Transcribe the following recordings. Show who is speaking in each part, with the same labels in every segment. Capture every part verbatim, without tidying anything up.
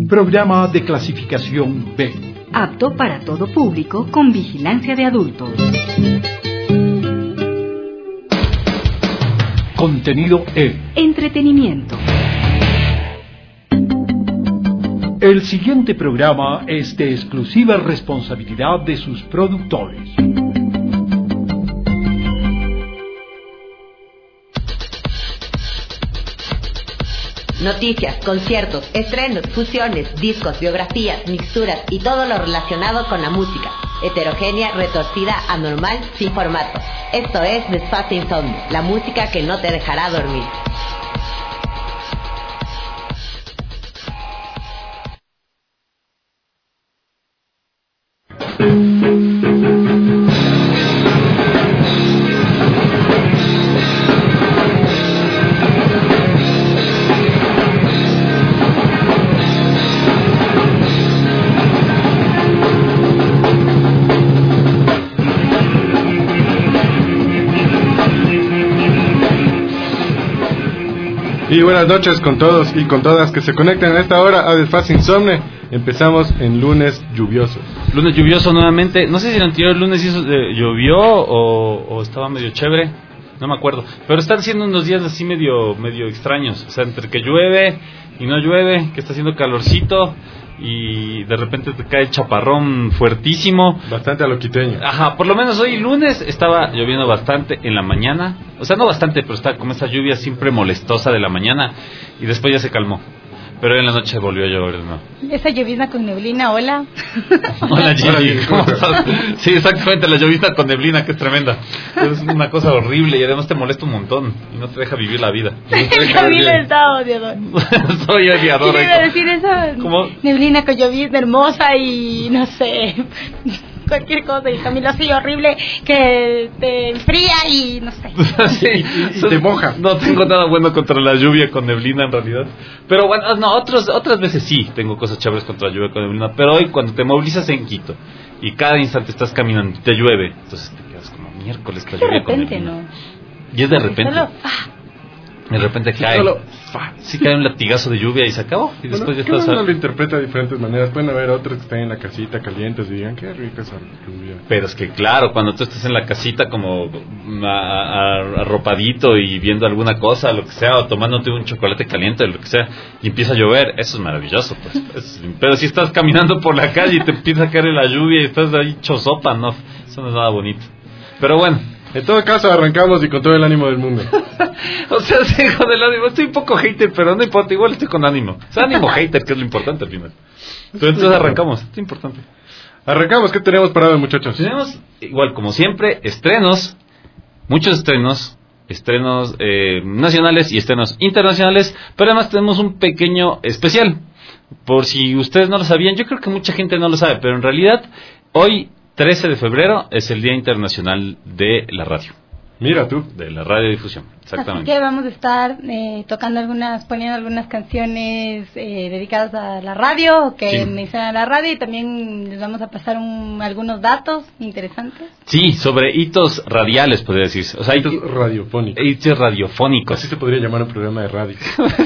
Speaker 1: Un programa de clasificación B.
Speaker 2: Apto para todo público con vigilancia de adultos.
Speaker 1: Contenido E.
Speaker 2: Entretenimiento.
Speaker 1: El siguiente programa es de exclusiva responsabilidad de sus productores.
Speaker 3: Noticias, conciertos, estrenos, fusiones, discos, biografías, mixturas y todo lo relacionado con la música. Heterogénea, retorcida, anormal, sin formato. Esto es Desfase Insomnio, la música que no te dejará dormir.
Speaker 4: Y buenas noches con todos y con todas que se conectan a esta hora a Desfase Insomne. Empezamos en lunes lluvioso.
Speaker 5: Lunes lluvioso nuevamente. No sé si el anterior lunes hizo, eh, llovió o, o estaba medio chévere. No me acuerdo. Pero están siendo unos días así medio medio extraños. O sea, entre que llueve y no llueve, que está haciendo calorcito y de repente te cae el chaparrón fuertísimo.
Speaker 4: Bastante aloquiteño.
Speaker 5: Ajá, por lo menos hoy lunes estaba lloviendo bastante en la mañana. O sea, no bastante, pero está como esa lluvia siempre molestosa de la mañana. Y después ya se calmó. Pero en la noche volvió a llover, ¿no?
Speaker 6: Esa llovizna con neblina, hola.
Speaker 5: Hola, Gigi, ¿cómo estás? Sí, exactamente, la llovizna con neblina, que es tremenda. Es una cosa horrible y además te molesta un montón y no te deja vivir la vida. No
Speaker 6: Camila está odiador.
Speaker 5: Soy odiador.
Speaker 6: ¿Qué iba a decir eso?
Speaker 5: ¿Cómo?
Speaker 6: Neblina con llovizna hermosa y no sé, cualquier cosa. Y Camila así horrible que te enfría y no sé.
Speaker 5: Sí,
Speaker 4: y, y te moja.
Speaker 5: No tengo nada bueno contra la lluvia con neblina en realidad. Pero bueno, no, otros, otras veces sí tengo cosas chéveres contra la lluvia con neblina. Pero hoy cuando te movilizas en Quito y cada instante estás caminando y te llueve, entonces te quedas como miércoles esta lluvia con neblina.
Speaker 6: De repente, ¿no?
Speaker 5: Y es de repente.
Speaker 6: Solo,
Speaker 5: de repente cae.
Speaker 4: Solo,
Speaker 5: sí cae un latigazo de lluvia y se acabó. Y después
Speaker 4: bueno,
Speaker 5: ya estás.
Speaker 4: Uno lo interpreta de diferentes maneras. Pueden haber otros que estén en la casita calientes y digan qué rica esa lluvia.
Speaker 5: Pero es que claro, cuando tú estás en la casita como a, a, arropadito y viendo alguna cosa, lo que sea, o tomándote un chocolate caliente o lo que sea, y empieza a llover, eso es maravilloso, pues. Es, pero si estás caminando por la calle y te empieza a caer la lluvia y estás ahí chosopa, no, eso no es nada bonito. Pero bueno.
Speaker 4: En todo caso, arrancamos y con todo el ánimo del mundo.
Speaker 5: O sea, sí, con el ánimo. Estoy un poco hater, pero no importa, igual estoy con ánimo. O sea, ánimo hater, que es lo importante al final. Pero entonces arrancamos, esto es importante.
Speaker 4: Arrancamos, ¿qué tenemos para hoy, muchachos?
Speaker 5: Tenemos, igual como siempre, estrenos, muchos estrenos, estrenos eh, nacionales y estrenos internacionales, pero además tenemos un pequeño especial. Por si ustedes no lo sabían, yo creo que mucha gente no lo sabe, pero en realidad, hoy, trece de febrero, es el Día Internacional de la Radio.
Speaker 4: Mira tú.
Speaker 5: De la radiodifusión, exactamente.
Speaker 6: Así que vamos a estar eh, tocando algunas, poniendo algunas canciones eh, dedicadas a la radio, que
Speaker 5: sí.
Speaker 6: mencionan la radio, y también les vamos a pasar un, algunos datos interesantes.
Speaker 5: Sí, sobre hitos radiales, podría decirse. O sea,
Speaker 4: hitos radiofónicos.
Speaker 5: Hitos radiofónicos.
Speaker 4: Así se podría llamar un programa de radio.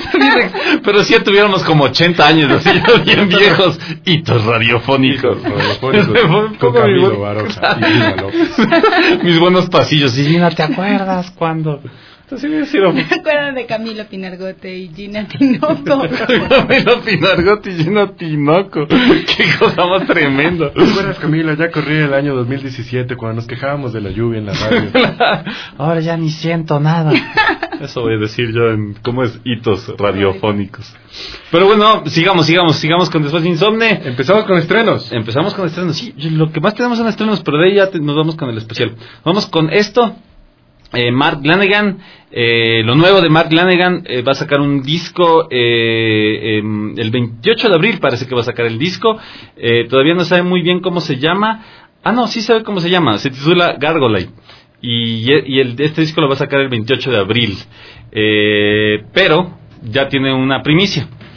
Speaker 5: Pero si ya tuviéramos como ochenta años, así, bien viejos. Hitos radiofónicos.
Speaker 4: Hitos radiofónicos. Con Camilo Baroja y Gina López.
Speaker 5: Mis buenos pasillos. Y Gina, ¿te acuerdas cuando?
Speaker 6: ¿Se acuerdan de Camilo Pinargote y Gina Tinoco?
Speaker 5: Camilo Pinargote y Gina Tinoco. Qué cosa más tremenda.
Speaker 4: ¿Te acuerdas, Camilo? Ya corría el año dos mil diecisiete cuando nos quejábamos de la lluvia en la radio.
Speaker 5: Ahora ya ni siento nada. Eso voy a decir yo en cómo es hitos radiofónicos. Pero bueno, sigamos, sigamos, sigamos con Después de Insomne.
Speaker 4: Empezamos con estrenos.
Speaker 5: Empezamos con estrenos, sí. Lo que más tenemos son estrenos, pero de ahí ya te, nos vamos con el especial. Vamos con esto. Eh, Mark Lanegan, eh, lo nuevo de Mark Lanegan, eh, va a sacar un disco eh, eh, el veintiocho de abril, parece que va a sacar el disco. Eh, todavía no sabe muy bien cómo se llama. Ah, no, sí sabe cómo se llama. Se titula Gargolite. Y, y el, este disco lo va a sacar el veintiocho de abril. Eh, pero ya tiene una primicia.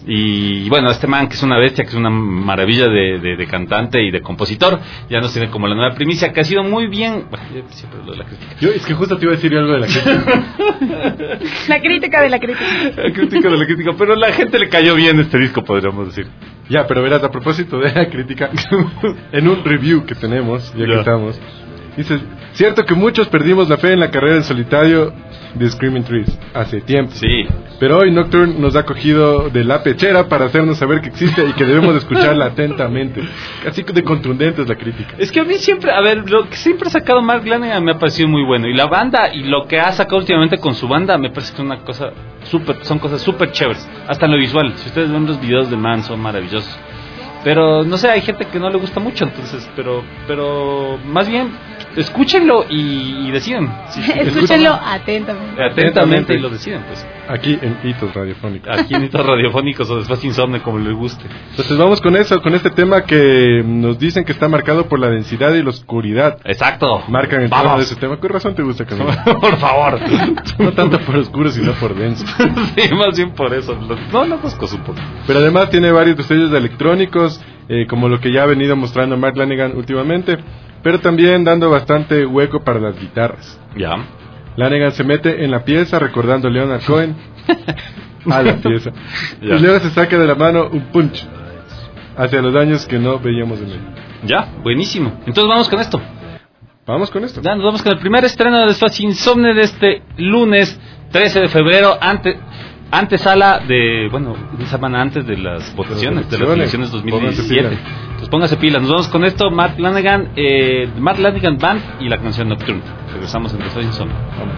Speaker 5: Y bueno, este man que es una bestia, que es una maravilla de, de, de cantante y de compositor, ya nos tiene como la nueva primicia, que ha sido muy bien. Bueno, yo siempre lo de la crítica.
Speaker 4: Yo, es que justo te iba a decir algo de la crítica.
Speaker 6: La crítica de la crítica.
Speaker 5: La crítica de la crítica, pero a la gente le cayó bien este disco, podríamos decir.
Speaker 4: Ya, pero verás, a propósito de la crítica, en un review que tenemos, ya que
Speaker 5: Ya.
Speaker 4: estamos, dice, cierto que muchos perdimos la fe en la carrera en solitario de Screaming Trees hace tiempo.
Speaker 5: Sí.
Speaker 4: Pero hoy Nocturne nos ha cogido de la pechera para hacernos saber que existe y que debemos escucharla atentamente. Así de contundente es la crítica.
Speaker 5: Es que a mí siempre, a ver, lo que siempre ha sacado Mark Lanegan me ha parecido muy bueno. Y la banda, y lo que ha sacado últimamente con su banda, me parece que es una cosa súper, son cosas súper chéveres. Hasta en lo visual. Si ustedes ven los videos de Man, son maravillosos. Pero, no sé, hay gente que no le gusta mucho, entonces, pero, pero, más bien, escúchenlo y, y deciden. Sí, sí,
Speaker 6: Escúchenlo atentamente.
Speaker 5: atentamente y lo deciden, pues.
Speaker 4: Aquí en Hitos Radiofónicos.
Speaker 5: Aquí en Hitos Radiofónicos o Desfase Insomne, como les guste.
Speaker 4: Entonces vamos con eso, con este tema que nos dicen que está marcado por la densidad y la oscuridad.
Speaker 5: Exacto.
Speaker 4: Marcan el tono
Speaker 5: Vamos.
Speaker 4: de ese tema. ¿Qué razón te gusta, Camilo?
Speaker 5: Por favor.
Speaker 4: No tanto por oscuro, sino por denso.
Speaker 5: Sí, más bien por eso. No, no buscos un poco.
Speaker 4: Pero además tiene varios destellos de electrónicos, eh, como lo que ya ha venido mostrando Mark Lanegan últimamente, pero también dando bastante hueco para las guitarras.
Speaker 5: Ya.
Speaker 4: Lanegan se mete en la pieza recordando a Leonard Cohen a la pieza.
Speaker 5: Ya.
Speaker 4: Y luego se saca de la mano un punch hacia los años que no veíamos en él.
Speaker 5: Ya, buenísimo. Entonces vamos con esto.
Speaker 4: Vamos con esto.
Speaker 5: Ya nos vamos con el primer estreno de Desfase Insomne de este lunes trece de febrero, antes antesala de, bueno, una semana antes de las votaciones, de las elecciones dos mil diecisiete.
Speaker 4: Pónganse pilas.
Speaker 5: Entonces póngase pilas. Nos vamos con esto, Mark Lanegan, eh, Mark Lanegan Band y la canción Nocturne. Regresamos en Desfase Insomne.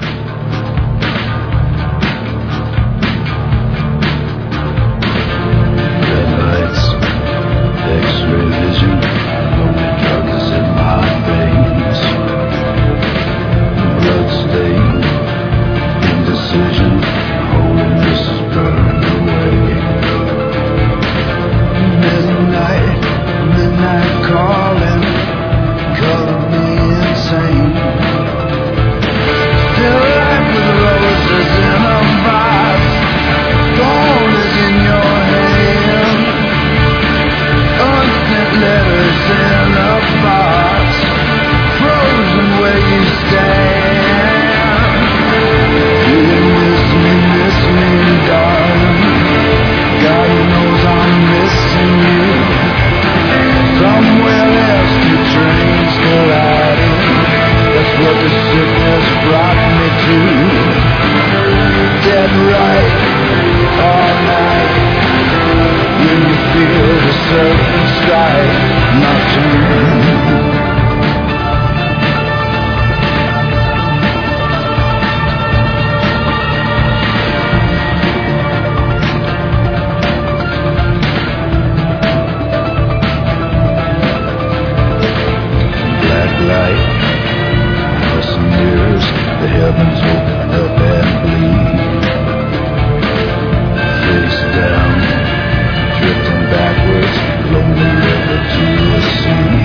Speaker 7: Red lights, X-ray vision, lonely drugs in my veins. Blood stain, indecision, holiness is burned away. Midnight, midnight calling, color me insane. Still alive with roses in a vase, dawn is in your hand. Unsent letters in a box, frozen where you stand. Do you miss me, miss me, darling? God knows I'm missing you. Somewhere else, two trains colliding. That's what the sickness brought me to. Dead right all night. When you feel the serpent strike, nocturne. Black light, for some years, the heavens open up and bleed. Face down, drifting backwards, lonely river to the sea.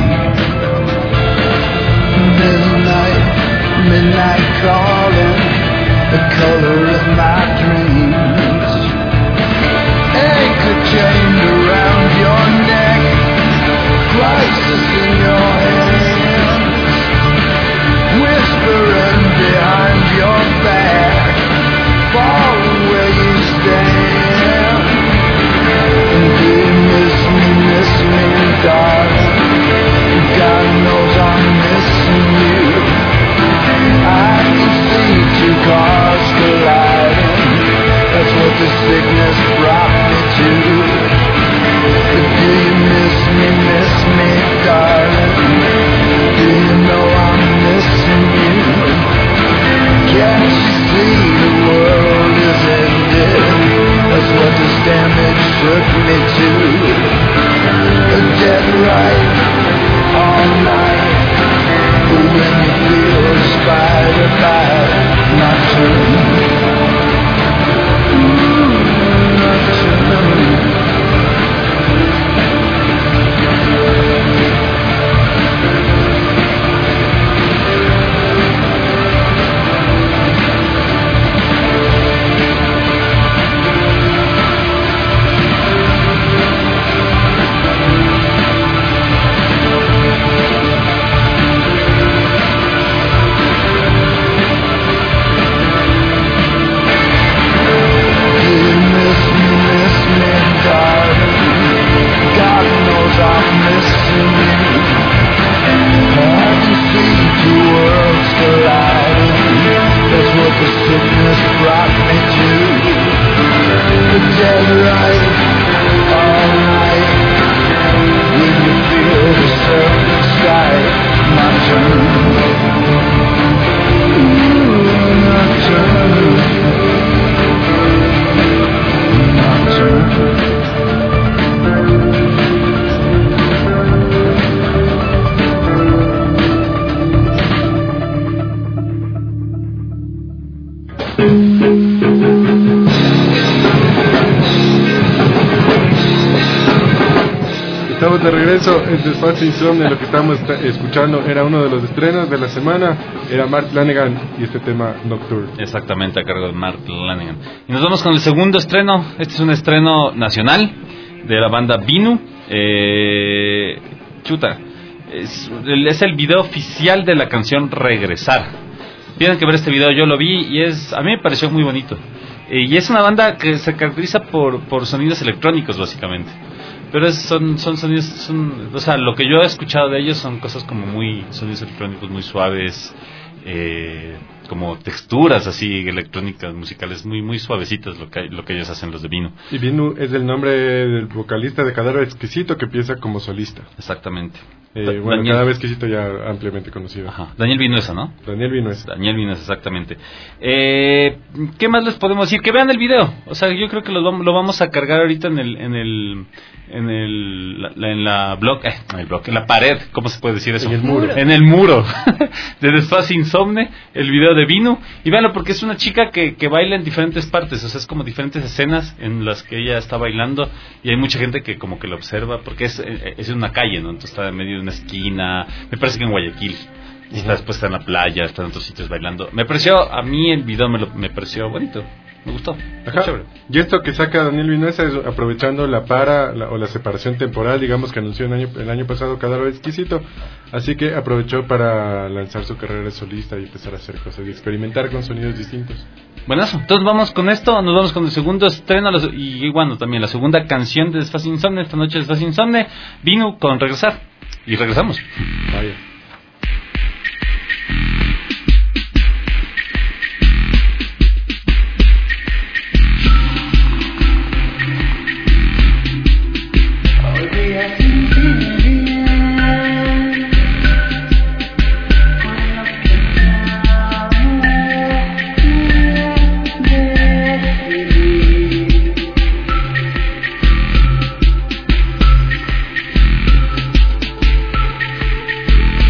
Speaker 7: Midnight, midnight calling, the color of my dreams. Anchor chained around your neck, crisis in your hands, whispering behind your back, falling where you stand. Do you miss me, miss me, darling? God knows I'm missing you. I can see two cars colliding. That's what the sickness brought me to. But do you miss me, miss me, darling? Do you know I'm missing you? Can't you see the world is ended? That's what this damage took me to. A dead right all night. But when you feel a spider bite, nocturne. Ooh, nocturne. alright, alright. When you feel the surface sky, my turn. Ooh, my turn. My turn.
Speaker 4: Estamos de regreso en Desfase Insomne. Lo que estamos escuchando era uno de los estrenos de la semana. Era Mark Lanegan y este tema Nocturne.
Speaker 5: Exactamente, a cargo de Mark Lanegan. Y nos vamos con el segundo estreno. Este es un estreno nacional de la banda Vinu. Eh, chuta. Es, es el video oficial de la canción Regresar. Tienen que ver este video, yo lo vi y es a mí me pareció muy bonito. Eh, y es una banda que se caracteriza por, por sonidos electrónicos, básicamente. Pero es, son, son sonidos, son, o sea, lo que yo he escuchado de ellos son cosas como muy, sonidos electrónicos muy suaves, eh, como texturas así electrónicas, musicales, muy muy suavecitas lo que, lo que ellos hacen, los de Vinu.
Speaker 4: Y Vinu es el nombre del vocalista de Cadáver Exquisito que empieza como solista.
Speaker 5: Exactamente.
Speaker 4: Eh, bueno,
Speaker 5: Daniel,
Speaker 4: Cadáver Exquisito ya ampliamente conocido.
Speaker 5: Ajá. Daniel Vinuesa, ¿no?
Speaker 4: Daniel Vinuesa.
Speaker 5: Daniel Vinuesa, exactamente. Eh, ¿Qué más les podemos decir? Que vean el video. O sea, yo creo que lo, lo vamos a cargar ahorita en el, en el, en el, la, en la blog, eh, en el blog, en la pared, ¿cómo se puede decir eso?
Speaker 4: En el muro.
Speaker 5: En el muro de Desfase Insomne, el video de Vinu. Y véanlo porque es una chica que, que baila en diferentes partes. O sea, es como diferentes escenas en las que ella está bailando y hay mucha gente que como que lo observa porque es, es en una calle, ¿no? Entonces está en medio de una esquina. Me parece que en Guayaquil. Y está, después está en la playa, está en otros sitios bailando. Me pareció, a mí el video me, lo, me pareció bonito. Me gustó.
Speaker 4: Ajá. Y esto que saca Daniel Vinuesa es aprovechando la para la, o la separación temporal, digamos, que anunció el año, el año pasado Cadáver Exquisito. Así que aprovechó para lanzar su carrera de solista y empezar a hacer cosas y experimentar con sonidos distintos.
Speaker 5: Buenazo. Entonces vamos con esto, nos vamos con el segundo estreno y bueno, también la segunda canción de Desfase Insomne, esta noche de Desfase Insomne, Vinu con Regresar. Y regresamos.
Speaker 4: Vaya.
Speaker 7: Thank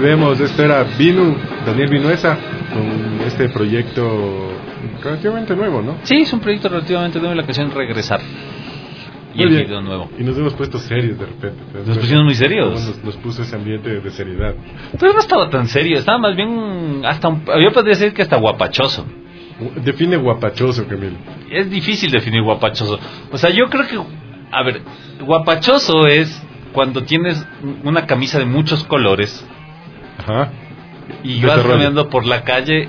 Speaker 4: volvemos. Esto era Vinu, Daniel Vinuesa, con este proyecto relativamente nuevo, ¿no?
Speaker 5: Sí, es un proyecto relativamente nuevo, la canción Regresar. Y
Speaker 4: Muy
Speaker 5: el
Speaker 4: bien.
Speaker 5: video nuevo.
Speaker 4: Y nos hemos puesto serios de repente.
Speaker 5: Nos pusimos muy serios.
Speaker 4: Nos, nos puso ese ambiente de seriedad.
Speaker 5: Pero no estaba tan serio, estaba más bien hasta un, yo podría decir que hasta guapachoso.
Speaker 4: Define guapachoso, Camilo.
Speaker 5: Es difícil definir guapachoso. O sea, yo creo que, a ver, guapachoso es cuando tienes una camisa de muchos colores.
Speaker 4: Ajá.
Speaker 5: Y vas
Speaker 4: Desarrollo.
Speaker 5: caminando por la calle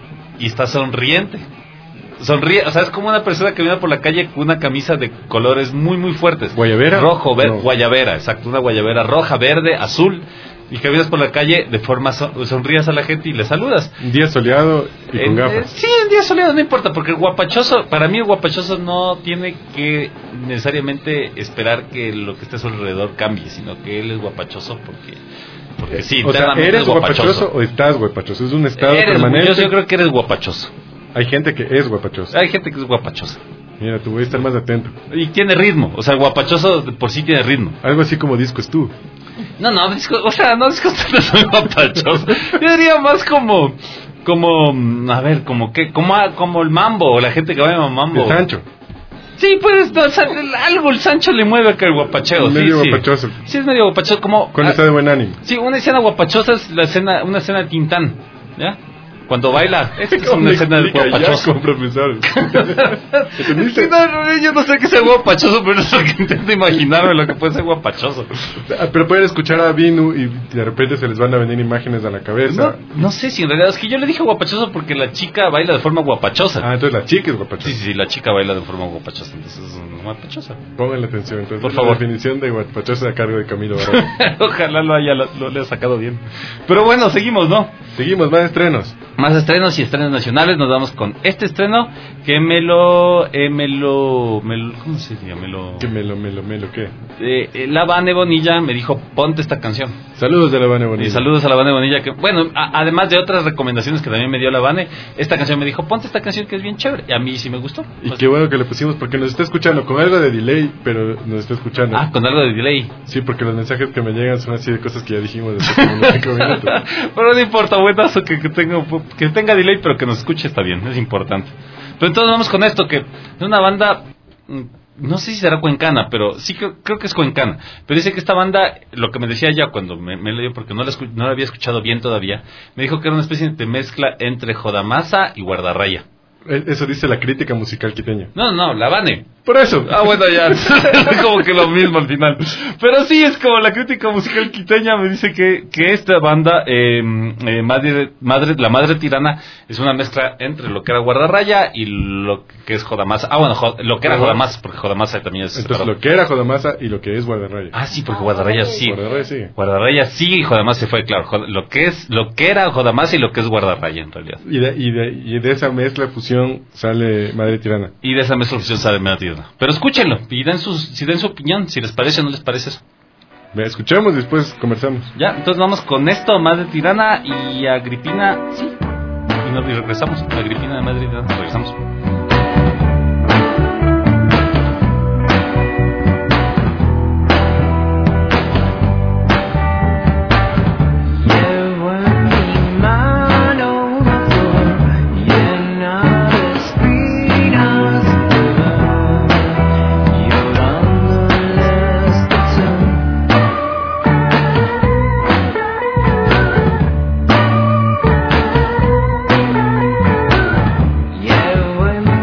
Speaker 5: y estás sonriente. Sonríe, o sea, es como una persona que camina por la calle con una camisa de colores muy, muy fuertes.
Speaker 4: ¿Guayabera?
Speaker 5: Rojo, verde,
Speaker 4: No.
Speaker 5: guayabera, exacto, una guayabera roja, verde, azul. Y caminas por la calle de forma, son, sonrías a la gente y le saludas.
Speaker 4: Un día soleado y con
Speaker 5: En-
Speaker 4: gafas.
Speaker 5: eh, sí, en día soleado no importa, porque el guapachoso, para mí el guapachoso no tiene que necesariamente esperar que lo que esté a su alrededor cambie, sino que él es guapachoso porque, porque sí,
Speaker 4: O sea,
Speaker 5: internamente
Speaker 4: ¿eres
Speaker 5: es
Speaker 4: guapachoso o estás guapachoso? Es un estado
Speaker 5: Eres,
Speaker 4: permanente.
Speaker 5: yo, yo creo que eres guapachoso.
Speaker 4: Hay gente que es guapachoso.
Speaker 5: Hay gente que es guapachosa.
Speaker 4: Mira, tú voy a estar más atento.
Speaker 5: Y tiene ritmo, o sea, el guapachoso de por sí tiene ritmo.
Speaker 4: Algo así como disco es tú.
Speaker 5: No, no, disco, o sea, no disco no soy guapachoso. Yo diría más como, como, mm, a ver, como que, como, a- como el mambo, o la gente que baila mambo.
Speaker 4: El Sancho.
Speaker 5: Sí, pues, no, o sea, el- algo el Sancho le mueve acá el guapacheo. Sí,
Speaker 4: Medio
Speaker 5: sí.
Speaker 4: guapachoso.
Speaker 5: Sí, es medio guapachoso, como...
Speaker 4: Cuando
Speaker 5: ah,
Speaker 4: está de buen ánimo.
Speaker 5: sí, una escena guapachosa es la escena, una escena de Tintán, ¿ya? Cuando baila, esta es
Speaker 4: ¿Cómo
Speaker 5: una
Speaker 4: me
Speaker 5: escena de
Speaker 4: explica ya
Speaker 5: guapachoso.
Speaker 4: como profesor? ¿Entendiste?
Speaker 5: Sí, no, no, yo no sé qué sea guapachoso, pero es lo que intento imaginarme lo que puede ser guapachoso.
Speaker 4: Ah, Pero pueden escuchar a Vinu y de repente se les van a venir imágenes a la
Speaker 5: No,
Speaker 4: cabeza.
Speaker 5: no sé si en realidad es que yo le dije guapachoso porque la chica baila de forma guapachosa.
Speaker 4: Ah, entonces la chica es guapachosa.
Speaker 5: Sí, sí, sí, la chica baila de forma guapachosa, entonces es una guapachosa.
Speaker 4: Pónganle atención. Entonces,
Speaker 5: Por
Speaker 4: la
Speaker 5: favor.
Speaker 4: definición de guapachosa a cargo de Camilo Barra.
Speaker 5: Ojalá lo haya, lo, lo le haya sacado bien. Pero bueno, seguimos, ¿no?
Speaker 4: Seguimos, más estrenos.
Speaker 5: Más estrenos y estrenos nacionales. Nos vamos con este estreno que me lo... Eh, me lo... Me lo ¿Cómo se llama? Me lo...
Speaker 4: Que me lo, me lo, me lo, ¿qué?
Speaker 5: Eh, eh, la Vane Bonilla me dijo, ponte esta canción.
Speaker 4: Saludos de la Vane
Speaker 5: Y
Speaker 4: Bonita.
Speaker 5: saludos a la Vane Bonilla, que bueno, a- además de otras recomendaciones que también me dio la Vane, esta canción me dijo, ponte esta canción que es bien chévere. Y a mí sí me gustó.
Speaker 4: Y
Speaker 5: Pues-
Speaker 4: qué bueno que le pusimos porque nos está escuchando con algo de delay, pero nos está escuchando.
Speaker 5: Ah, con algo de delay.
Speaker 4: Sí, porque los mensajes que me llegan son así de cosas que ya dijimos desde como unos cinco minutos.
Speaker 5: Pero no importa, buenazo que, que, tenga, que tenga delay, pero que nos escuche está bien, es importante. Pero entonces vamos con esto, que es una banda, mm, no sé si será cuencana, pero sí creo, creo que es cuencana. Pero dice que esta banda, lo que me decía ella cuando me, me leyó, porque no la, escu- no la había escuchado bien todavía, me dijo que era una especie de mezcla entre Jodamasa y Guardarraya.
Speaker 4: E- Eso dice la crítica musical quiteña.
Speaker 5: No, no, la Vane.
Speaker 4: Por eso.
Speaker 5: Ah, bueno, ya. Es como que lo mismo al final. Pero sí, es como la crítica musical quiteña me dice que, que esta banda, eh, eh, madre, madre, La Madre Tirana, es una mezcla entre lo que era Guardarraya y lo que es Jodamasa. Ah, bueno, jo- lo que era Jodamasa, porque Jodamasa también es...
Speaker 4: Entonces
Speaker 5: separado.
Speaker 4: lo que era Jodamasa y lo que es Guardarraya.
Speaker 5: Ah, sí, porque Guardarraya sí.
Speaker 4: Guardarraya sí.
Speaker 5: Guardarraya sí y Jodamasa se fue, claro. Jod- Lo que es, lo que era Jodamasa y lo que es Guardarraya, en realidad.
Speaker 4: Y de, y, de, y de esa mezcla fusión sale Madre Tirana.
Speaker 5: Y de esa mezcla fusión sabe Madre Tirana. Pero escúchenlo y den, sus, si den su opinión, si les parece o no les parece eso.
Speaker 4: Ve, escuchemos y después conversamos.
Speaker 5: Ya, entonces vamos con esto, Madre Tirana y Agripina, sí. Y, nos, y regresamos, Agripina de Madre Tirana, regresamos.
Speaker 7: Llevo en mi mano una flor llena de espinas, llorando en la estación. Llevo en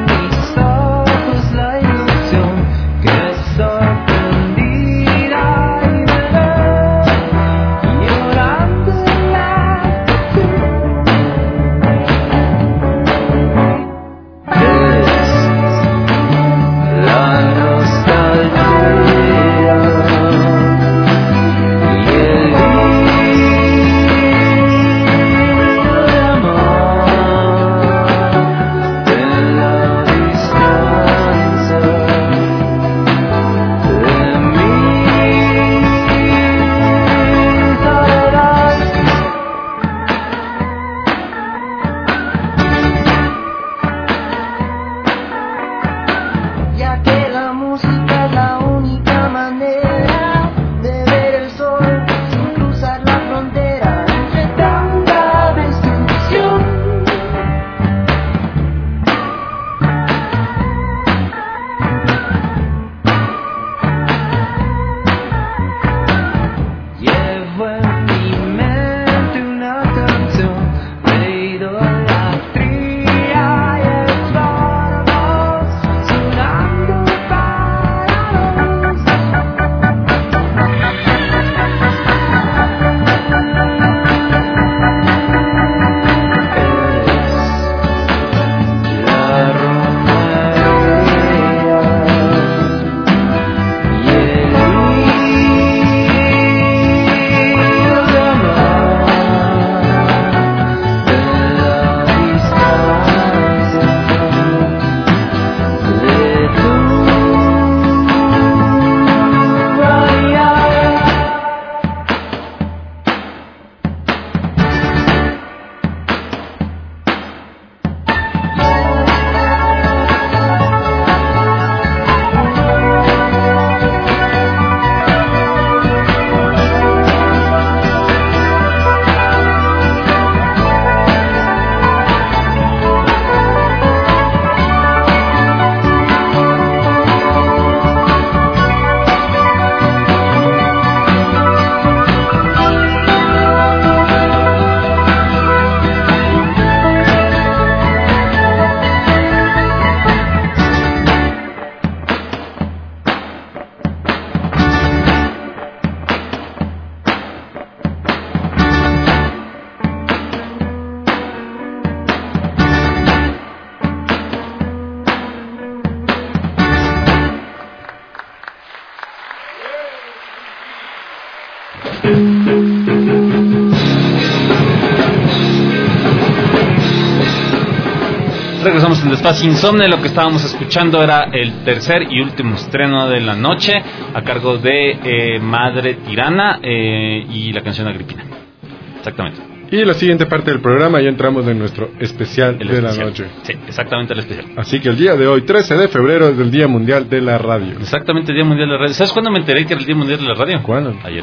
Speaker 5: Seguimos en Despacio Insomne. Lo que estábamos escuchando era el tercer y último estreno de la noche, a cargo de eh, Madre Tirana eh, y la canción Agripina. Exactamente.
Speaker 4: Y la siguiente parte del programa ya entramos en nuestro especial
Speaker 5: El
Speaker 4: de
Speaker 5: especial.
Speaker 4: la noche.
Speaker 5: Sí, exactamente, el especial.
Speaker 4: Así que el día de hoy, trece de febrero, es el Día Mundial de la Radio.
Speaker 5: Exactamente, el Día Mundial de la Radio. ¿Sabes cuándo me enteré que era el Día Mundial de la Radio?
Speaker 4: ¿Cuándo?
Speaker 5: Ayer.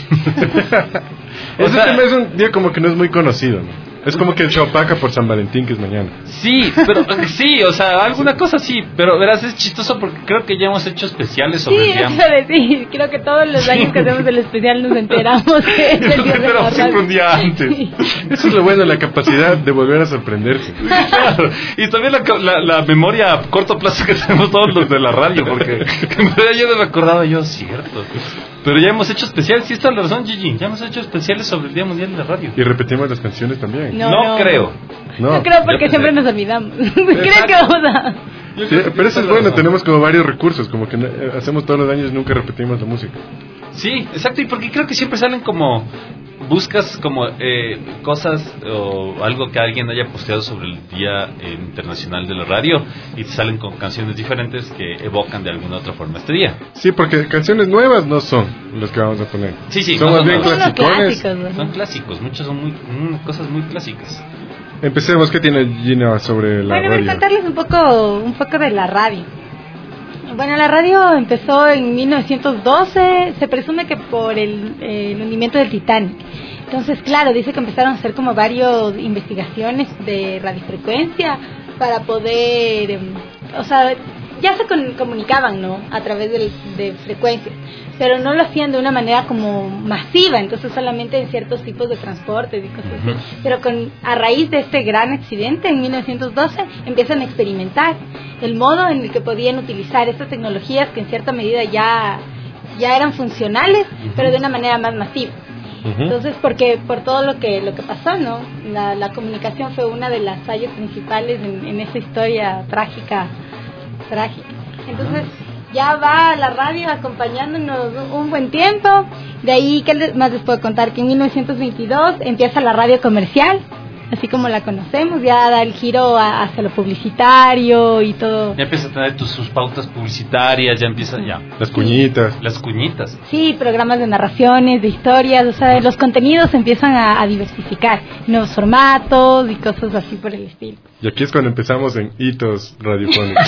Speaker 4: Ese
Speaker 5: O sea,
Speaker 4: tema es un día como que no es muy conocido, ¿no? Es como que el Chopaca por San Valentín, que es mañana.
Speaker 5: Sí, pero sí, o sea, alguna cosa sí, pero verás, es chistoso porque creo que ya hemos hecho especiales sobre
Speaker 6: Sí,
Speaker 5: el día.
Speaker 6: eso iba a decir. Creo que todos los años que hacemos el especial nos enteramos que es el día de
Speaker 5: Pero
Speaker 6: la
Speaker 5: siempre
Speaker 6: radio.
Speaker 5: un día antes.
Speaker 6: Sí.
Speaker 4: Eso es lo bueno, la capacidad de volver a sorprenderse.
Speaker 5: Claro, y también la, la, la memoria a corto plazo que tenemos todos los de la radio, porque en verdad yo no me acordaba yo, cierto. Pero ya hemos hecho especiales, sí está la razón, Gigi, ya hemos hecho especiales sobre el Día Mundial de la Radio.
Speaker 4: Y repetimos las canciones también.
Speaker 6: No,
Speaker 5: No,
Speaker 6: no.
Speaker 5: creo.
Speaker 4: No,
Speaker 6: No creo porque
Speaker 5: yo
Speaker 6: siempre
Speaker 5: pensé.
Speaker 6: nos olvidamos. ¿Crees que vamos a...?
Speaker 5: Yo
Speaker 4: Sí,
Speaker 5: creo que
Speaker 4: pero eso
Speaker 5: está
Speaker 4: es
Speaker 5: la
Speaker 4: bueno,
Speaker 5: razón.
Speaker 4: tenemos como varios recursos, como que eh, hacemos todos los años y nunca repetimos la música.
Speaker 5: Sí, exacto, y porque creo que siempre salen como, buscas como eh, cosas o algo que alguien haya posteado sobre el Día eh, Internacional de la Radio y te salen con canciones diferentes que evocan de alguna otra forma este día.
Speaker 4: Sí, porque canciones nuevas no son las que vamos a poner.
Speaker 5: Sí, sí,
Speaker 4: son
Speaker 5: no
Speaker 4: más
Speaker 5: son
Speaker 4: bien
Speaker 5: nuevas.
Speaker 6: Son unos
Speaker 4: clasicones.
Speaker 6: clásicos, ¿no?
Speaker 5: Son clásicos, muchos son muy, mm, cosas muy clásicas.
Speaker 4: Empecemos, ¿qué tiene Gina sobre la
Speaker 6: Bueno, voy a
Speaker 4: radio?
Speaker 6: contarles un poco, un poco de la radio. Bueno, la radio empezó en mil novecientos doce, se presume que por el, eh, el hundimiento del Titanic. Entonces, claro, dice que empezaron a hacer como varias investigaciones de radiofrecuencia para poder, eh, o sea, ya se con- comunicaban, ¿no? A través de, de frecuencias, pero no lo hacían de una manera como masiva, entonces solamente en ciertos tipos de transportes y cosas así.
Speaker 5: Ujú.
Speaker 6: Pero con, a raíz de este gran accidente en mil novecientos doce empiezan a experimentar el modo en el que podían utilizar estas tecnologías que en cierta medida ya, ya eran funcionales, pero de una manera más masiva.
Speaker 4: Ujú.
Speaker 6: Entonces, porque por todo lo que lo que pasó, ¿no? La, la comunicación fue una de las fallas principales en, en esa historia trágica, trágica. Entonces, ya va la radio acompañándonos un buen tiempo. De ahí, ¿qué les- más les puedo contar? Que en mil novecientos veintidós empieza la radio comercial, así como la conocemos, ya da el giro a- hacia lo publicitario y todo.
Speaker 5: Ya empieza a tener tus, sus pautas publicitarias, ya empieza, ya.
Speaker 4: Las cuñitas.
Speaker 5: Las cuñitas.
Speaker 6: Sí, programas de narraciones, de historias, o sea, los contenidos se empiezan a, a diversificar, nuevos formatos y cosas así por el estilo.
Speaker 4: Y aquí es cuando empezamos en hitos radiofónicos.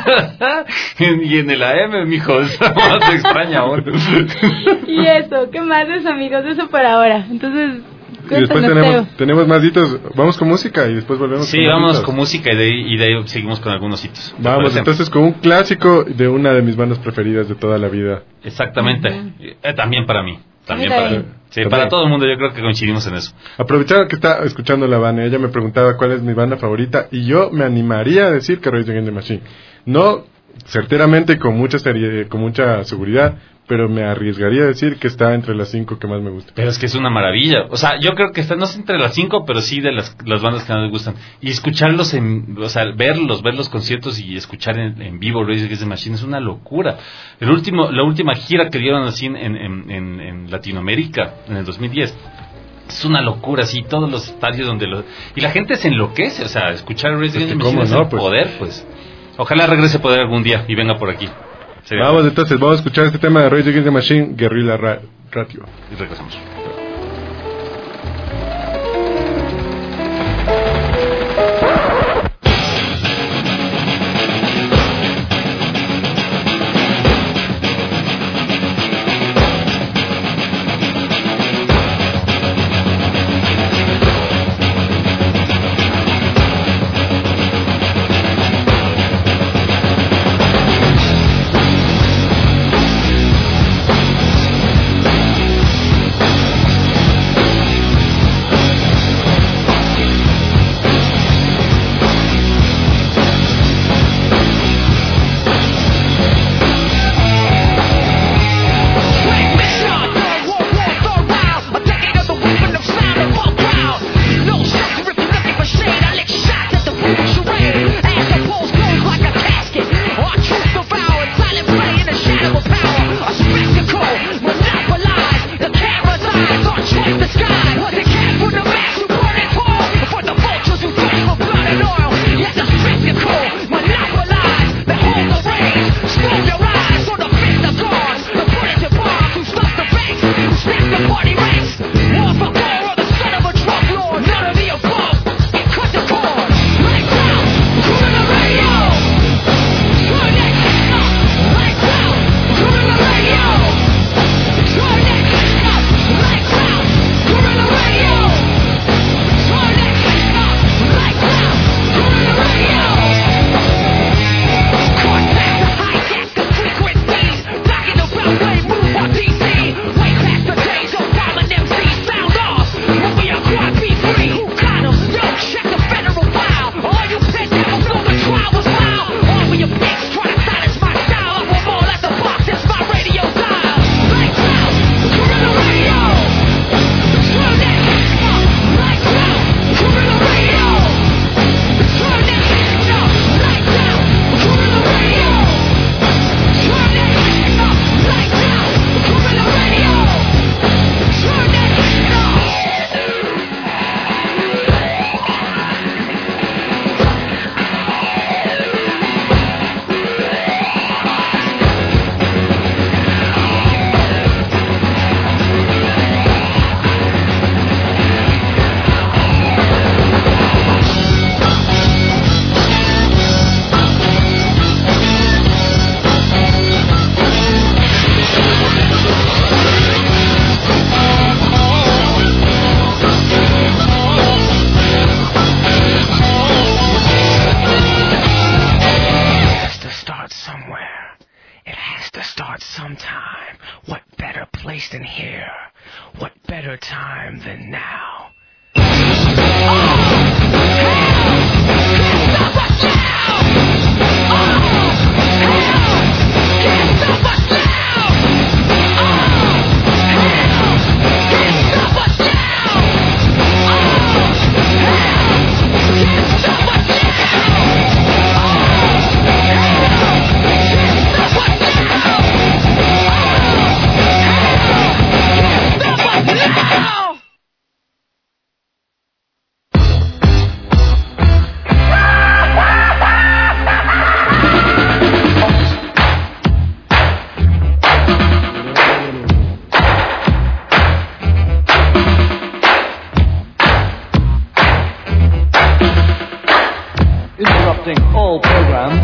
Speaker 5: Y en el A M, mijo, es más extraña aún.
Speaker 6: Y eso, ¿qué más es, amigos? Eso por ahora. Entonces,
Speaker 4: Y después
Speaker 6: cuéntanos,
Speaker 4: tenemos,
Speaker 6: Teo.
Speaker 4: tenemos más hitos. Vamos con música y después volvemos
Speaker 5: Sí,
Speaker 4: con más
Speaker 5: vamos
Speaker 4: hitos.
Speaker 5: con música y de, ahí- y de ahí seguimos con algunos sitios. ¿Te
Speaker 4: Vamos,
Speaker 5: parece?
Speaker 4: entonces con un clásico de una de mis bandas preferidas de toda la vida.
Speaker 5: Exactamente. Eh, también para mí. También
Speaker 6: A mí
Speaker 5: para mí.
Speaker 6: también.
Speaker 5: Sí,
Speaker 4: También.
Speaker 5: para todo el mundo yo creo que coincidimos en eso.
Speaker 4: Aprovechando que está escuchando la banda, ella me preguntaba cuál es mi banda favorita y yo me animaría a decir que Rage Against the Machine. No certeramente con mucha serie, con mucha seguridad, pero me arriesgaría a decir que está entre las cinco que más me gustan.
Speaker 5: Pero es que es una maravilla. O sea, yo creo que está, no sé, entre las cinco, pero sí de las, las bandas que más me gustan. Y escucharlos en, o sea, verlos, ver los conciertos y escuchar en, en vivo Rage Against the Machine es una locura. El último, la última gira que dieron así en, en, en, en Latinoamérica, en el dos mil diez, es una locura, así, todos los estadios donde los... Y la gente se enloquece, o sea, escuchar Rage Against the
Speaker 4: que
Speaker 5: Machine
Speaker 4: cómo
Speaker 5: es
Speaker 4: no,
Speaker 5: el
Speaker 4: pues.
Speaker 5: poder, pues. Ojalá regrese poder algún día y venga por aquí. Sería
Speaker 4: Vamos entonces, vamos a escuchar este tema de Rage Against the Machine, Guerrilla Ra- Radio.
Speaker 5: Y regresamos.
Speaker 7: Thank
Speaker 8: It has to start sometime. What better place than here? What better time than now?
Speaker 9: All programs.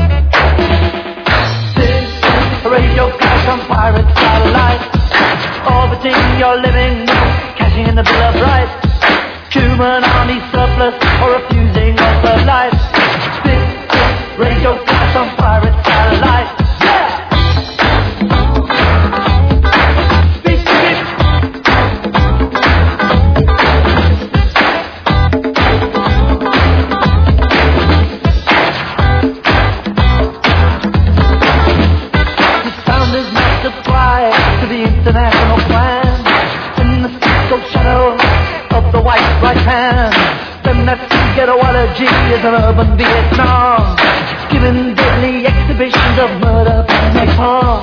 Speaker 7: This is a radio crash on pirate satellite, orbiting your living room, cashing in the Bill of Rights, human army surplus or refusing of the life. This is radio crash on pirate satellite. International plan in the Cisco shadow of the white right hand. Then that ghettoology is an urban Vietnam, giving deadly exhibitions of murder and napalm.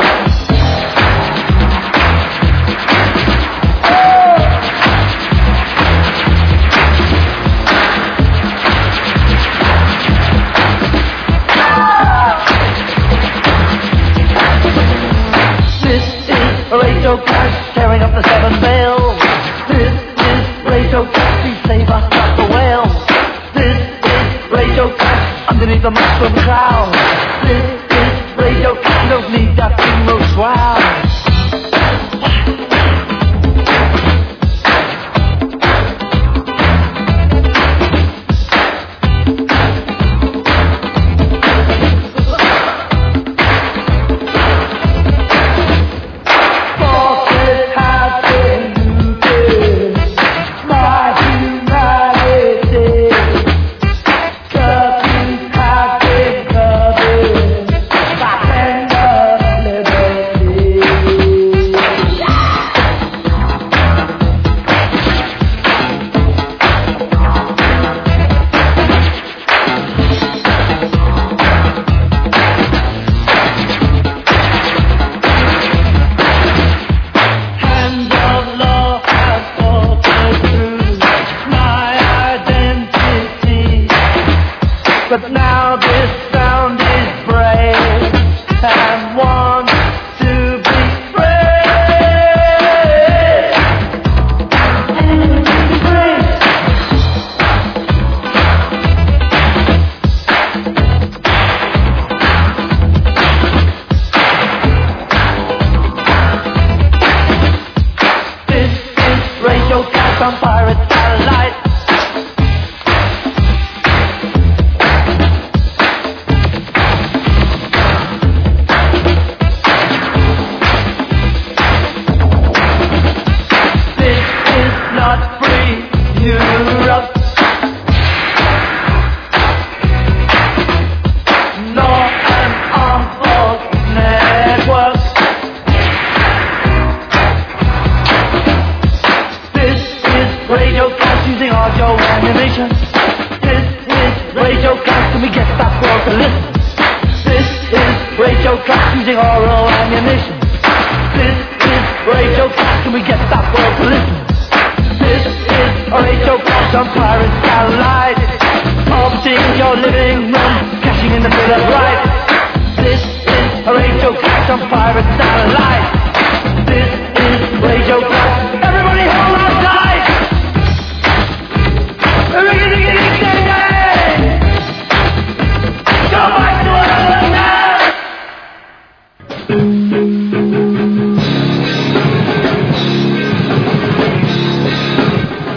Speaker 7: Radio Cash tearing up the seven veils. This is Radio Cash, we save us like the whales. This is Radio Cash underneath the mushroom cloud. This is Radio Cash, don't need that funeral shroud.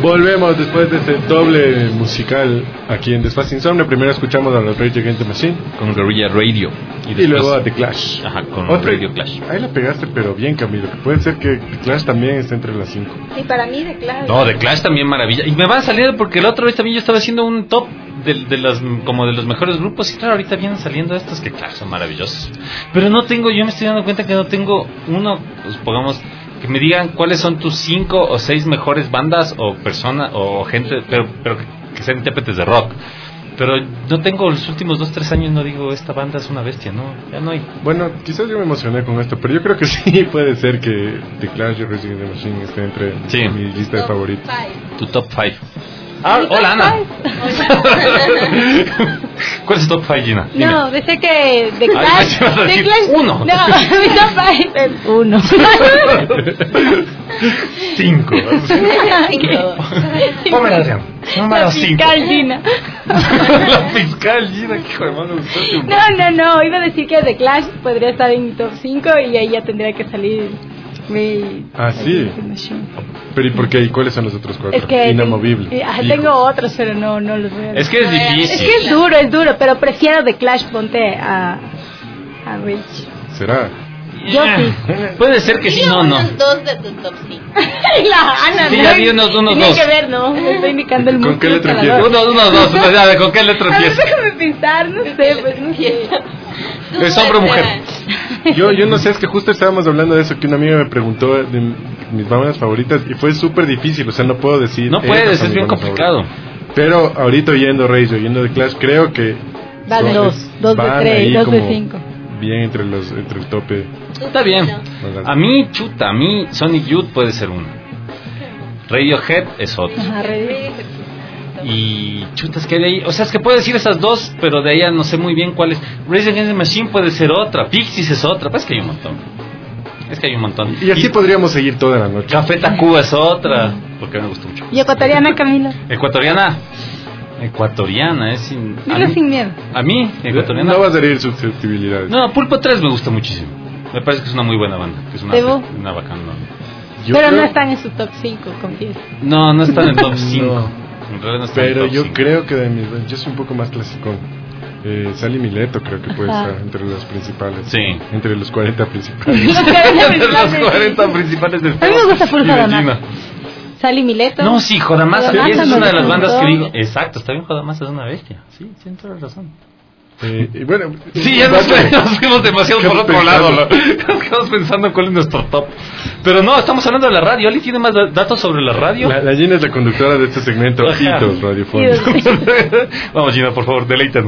Speaker 4: Volvemos después de este doble musical aquí en Desfase Insomnio. Primero escuchamos a los Rage Against the Machine
Speaker 5: con Guerrilla Radio.
Speaker 4: Y, después, y luego a The Clash.
Speaker 5: Ajá, con
Speaker 4: Otra,
Speaker 5: Radio Clash.
Speaker 4: Ahí la pegaste, pero bien, Camilo. Que puede ser que The Clash también esté entre las cinco.
Speaker 6: Sí, para mí The Clash.
Speaker 5: No, The Clash también maravilla. Y me van a salir porque la otra vez también yo estaba haciendo un top de, de las como de los mejores grupos. Y claro, ahorita vienen saliendo estos que claro, son maravillosos. Pero no tengo, yo me estoy dando cuenta que no tengo uno, pues pongamos... que me digan cuáles son tus cinco o seis mejores bandas o personas o gente, pero, pero que sean intérpretes de rock. Pero no tengo los últimos dos, tres años, no digo, esta banda es una bestia, no, ya no hay.
Speaker 4: Bueno, quizás yo me emocioné con esto, pero yo creo que sí puede ser que The Clash y Rage Against the Machine esté entre
Speaker 5: sí.
Speaker 4: mi lista de favoritos.
Speaker 5: Tu top five. Ah, hola Ana. ¿Cuál es tu top five, Gina? Dime.
Speaker 6: No, decía que The Clash.
Speaker 5: Ay,
Speaker 6: The Clash
Speaker 5: uno.
Speaker 6: No, mi top five es uno.
Speaker 5: Cinco. Ponme la Adrián. Número cinco.
Speaker 6: La fiscal Gina.
Speaker 5: La fiscal Gina, que hijo de mano.
Speaker 6: No, no, no. Iba a decir que The Clash podría estar en mi top cinco y ahí ya tendría que salir. Mi,
Speaker 4: ah, sí. Pero ¿y por qué? ¿Y cuáles son los otros cuatro?
Speaker 6: Es que
Speaker 4: Inamovible.
Speaker 6: Tengo, ah, tengo otros, pero no, no los voy a decir.
Speaker 5: Es que es difícil.
Speaker 6: Es que es duro, es duro, pero prefiero The Clash, ponte a, a Rich.
Speaker 4: ¿Será?
Speaker 6: Yo sí.
Speaker 5: Puede ser que sí, no, no.
Speaker 3: Unos dos de tu top cinco.
Speaker 6: La Ana,
Speaker 5: sí,
Speaker 6: ¿no?
Speaker 5: ya di unos, unos
Speaker 6: Tiene
Speaker 5: dos.
Speaker 6: que ver, ¿no? Me estoy indicando el
Speaker 4: ¿Con qué letra empieza?
Speaker 5: Uno, uno, dos. A ver, ¿con qué letra
Speaker 6: A ver,
Speaker 5: empieza?
Speaker 6: déjame pensar, no sé, pues no sé.
Speaker 5: ¿Es hombre o mujer?
Speaker 4: Yo, yo no sé, es que justo estábamos hablando de eso, que una amiga me preguntó de mis bandas favoritas y fue súper difícil, o sea, no puedo decir.
Speaker 5: No puedes, es bien complicado.
Speaker 4: Favoritas. Pero ahorita oyendo Rage, oyendo The Clash, creo que
Speaker 6: van dos, dos de tres, dos de cinco.
Speaker 4: Bien entre los entre el tope.
Speaker 5: Está bien. A mí, chuta, a mí Sonic Youth puede ser uno. Radiohead es otro.
Speaker 6: Ajá, Radiohead.
Speaker 5: Y chuta, es que de ahí, o sea, es que puedo decir esas dos, pero de ahí ya no sé muy bien cuál es. Rage Against the Machine puede ser otra, Pixies es otra, pues es que hay un montón. Es que hay un montón.
Speaker 4: Y así y podríamos seguir toda la noche.
Speaker 5: Café Tacuba es otra, porque me gusta mucho.
Speaker 6: ¿Y ecuatoriana, Camilo?
Speaker 5: Ecuatoriana. Ecuatoriana, es sin...
Speaker 6: Dilo sin miedo.
Speaker 5: A mí, ecuatoriana.
Speaker 4: No va a salir susceptibilidades.
Speaker 5: No, Pulpo tres me gusta muchísimo. Me parece que es una muy buena banda. Que es una, una bacana.
Speaker 6: Yo pero creo... no están en su top cinco, confieso.
Speaker 5: No, no están en top cinco.
Speaker 4: No.
Speaker 5: En realidad no están
Speaker 4: pero
Speaker 5: en top
Speaker 4: yo
Speaker 5: cinco.
Speaker 4: creo que de mis... Yo soy un poco más clasicón. Eh, Sally Mileto creo que puede estar entre los principales.
Speaker 5: Sí.
Speaker 4: Entre los cuarenta principales.
Speaker 5: Entre los cuarenta principales del
Speaker 6: A mí me gusta Full Jodamasa. Sally Mileto.
Speaker 5: No, sí, Jodamasa.
Speaker 6: Jodamasa
Speaker 5: Esa es
Speaker 6: no
Speaker 5: una de las bandas
Speaker 6: gustó.
Speaker 5: que digo. Exacto, está bien, Jodamasa es una bestia. Sí, tienes toda la razón.
Speaker 4: Eh, y bueno,
Speaker 5: sí, ya nos, nos fuimos demasiado por otro lado. ¿No? Estamos pensando cuál es nuestro top. Pero no, estamos hablando de la radio. ¿Ali tiene más datos sobre la radio?
Speaker 4: La, la Gina es la conductora de este segmento. Hitos radiofónicos.
Speaker 5: Vamos, Gina, por favor, deleítanos.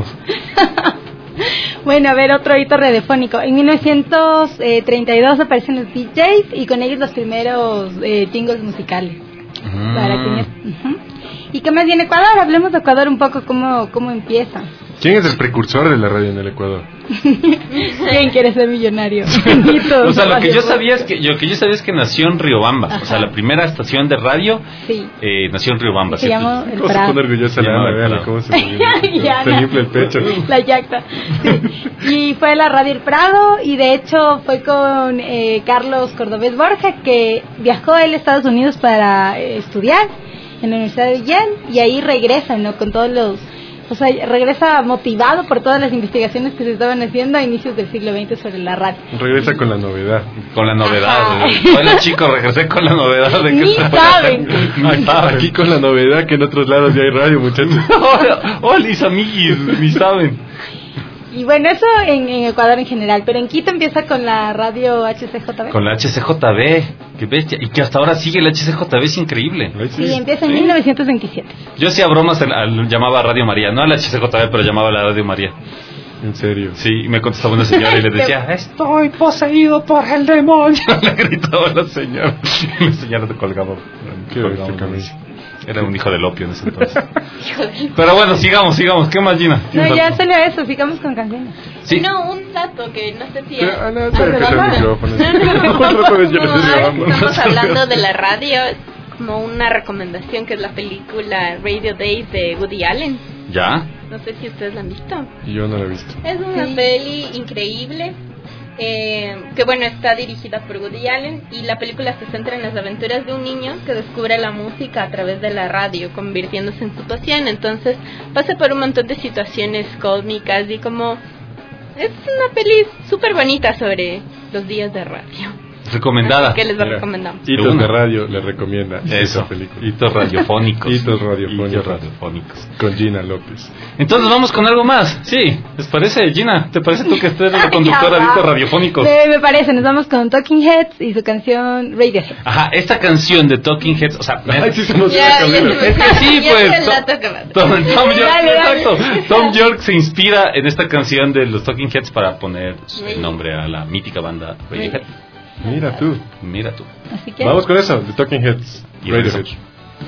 Speaker 6: Bueno, a ver, otro hito radiofónico. En mil novecientos treinta y dos aparecen los D Js y con ellos los primeros eh, jingles musicales. Mm. Para quienes, uh-huh. ¿Y qué más viene Ecuador? Hablemos de Ecuador un poco, cómo, cómo empieza.
Speaker 4: ¿Quién es el precursor de la radio en el Ecuador?
Speaker 6: ¿Quién quiere ser millonario?
Speaker 5: O sea, lo que yo sabía es que lo que yo sabía es que nació en Riobamba. Ajá. O sea, la primera estación de radio sí. eh, nació en Riobamba.
Speaker 6: Se llamó El
Speaker 4: ¿Cómo se pone orgullosa la Ana? Vean cómo se, se le infla el pecho.
Speaker 6: La yacta. Sí. Y fue la radio El Prado y de hecho fue con eh, Carlos Cordobés Borja, que viajó a Estados Unidos para eh, estudiar en la Universidad de Yale y ahí regresa, ¿no? Con todos los... O sea, regresa motivado por todas las investigaciones que se estaban haciendo a inicios del siglo veinte sobre la radio.
Speaker 4: Regresa con la novedad.
Speaker 5: Con la novedad. Hola chicos, regresé con la novedad. De que
Speaker 6: Ni saben.
Speaker 5: Ni saben.
Speaker 4: Aquí con la novedad que en otros lados ya hay radio, muchachos.
Speaker 5: Hola, hola amiguis, ni saben.
Speaker 6: Y bueno, eso en, en Ecuador en general, pero en Quito empieza con la radio H C J B.
Speaker 5: Con la H C J B, qué bestia. Y que hasta ahora sigue la H C J B, es increíble.
Speaker 6: Sí, sí empieza en ¿Sí? mil novecientos veintisiete.
Speaker 5: Yo hacía bromas, al, al, llamaba a Radio María, no a la H C J B, pero llamaba a la Radio María.
Speaker 4: ¿En serio?
Speaker 5: Sí, y me contestaba una señora y le decía, estoy poseído por el demonio. Le gritaba a la señora. Y la señora te colgaba.
Speaker 4: Qué
Speaker 5: colgaba Era un hijo del opio en ese entonces. Pero bueno, sigamos, sigamos. ¿Qué más, Gina?
Speaker 6: No, ya salió eso, sigamos con canciones.
Speaker 5: Sí.
Speaker 3: No, un dato que no sé si...
Speaker 4: Pero, Ana, el micrófono.
Speaker 3: Estamos hablando de la radio, como una recomendación que es la película Radio Days de Woody Allen.
Speaker 5: ¿Ya?
Speaker 3: No sé si ustedes la han visto.
Speaker 4: Yo no la he visto.
Speaker 3: Es una
Speaker 6: sí.
Speaker 3: peli increíble.
Speaker 9: Eh, que bueno, está dirigida por Woody Allen y la película se centra en las aventuras de un niño que descubre la música a través de la radio, convirtiéndose en su pasión. Entonces pasa por un montón de situaciones cómicas y como es una peli súper bonita sobre los días de radio.
Speaker 5: Recomendada.
Speaker 9: Que les la recomendamos.
Speaker 4: Hitos de radio le recomienda
Speaker 5: eso,
Speaker 4: esa película.
Speaker 5: Hitos radiofónicos.
Speaker 4: Hitos radiofónicos.
Speaker 5: Hitos radiofónicos.
Speaker 4: Con Gina López.
Speaker 5: Entonces vamos con algo más. Sí, ¿les parece, Gina? ¿Te parece tú que estés la conductora de Hitos radiofónicos?
Speaker 6: Sí, me parece. Nos vamos con Talking Heads y su canción Radiohead.
Speaker 5: Ajá, esta canción de Talking Heads, o sea,
Speaker 4: ay, sí se nos
Speaker 9: ya, ya,
Speaker 5: es que sí,
Speaker 9: ya
Speaker 5: pues.
Speaker 9: es el dato que va.
Speaker 5: Tom, Tom York,
Speaker 6: Dale, dale.
Speaker 5: exacto. Tom York se inspira en esta canción de los Talking Heads para poner el nombre a la mítica banda Radiohead.
Speaker 4: Mira tú.
Speaker 5: Mira tú.
Speaker 6: Así que
Speaker 4: Vamos con eso, The Talking Heads.
Speaker 5: Y
Speaker 4: Radiohead.
Speaker 5: regresamos.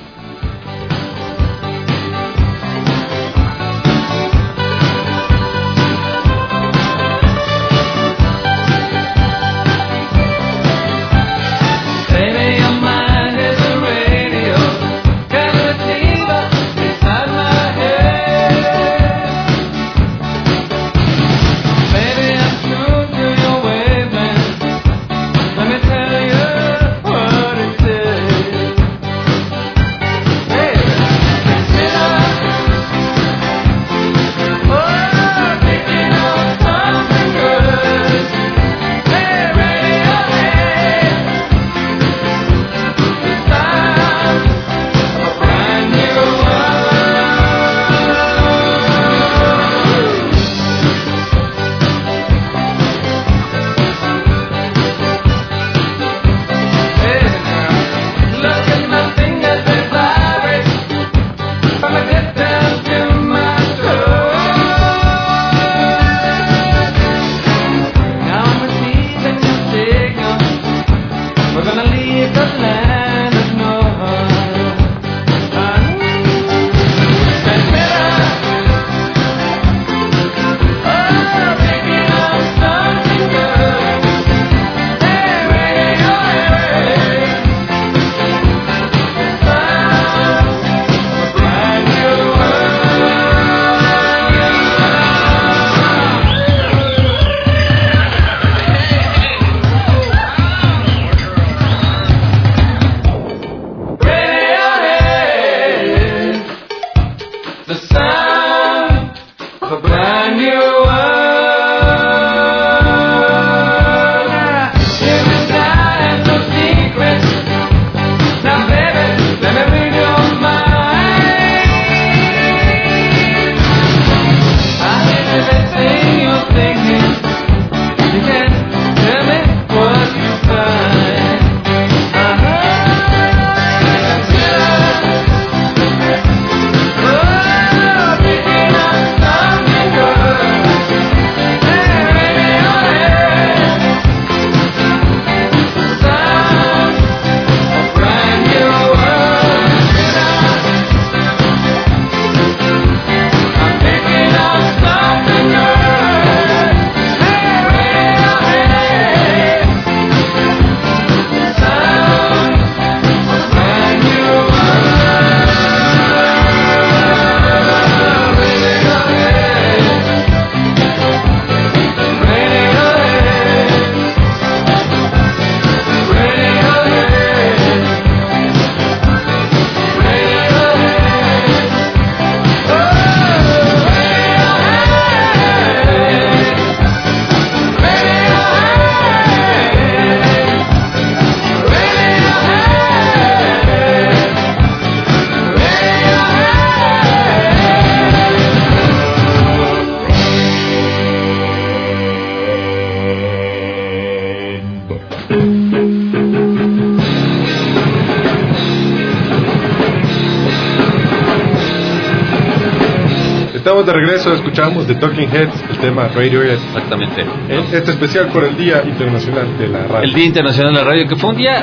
Speaker 4: Estamos de regreso, escuchamos The Talking Heads, el tema Radiohead.
Speaker 5: Exactamente.
Speaker 4: Este especial por el Día Internacional de la Radio.
Speaker 5: El Día Internacional de la Radio, que fue un día,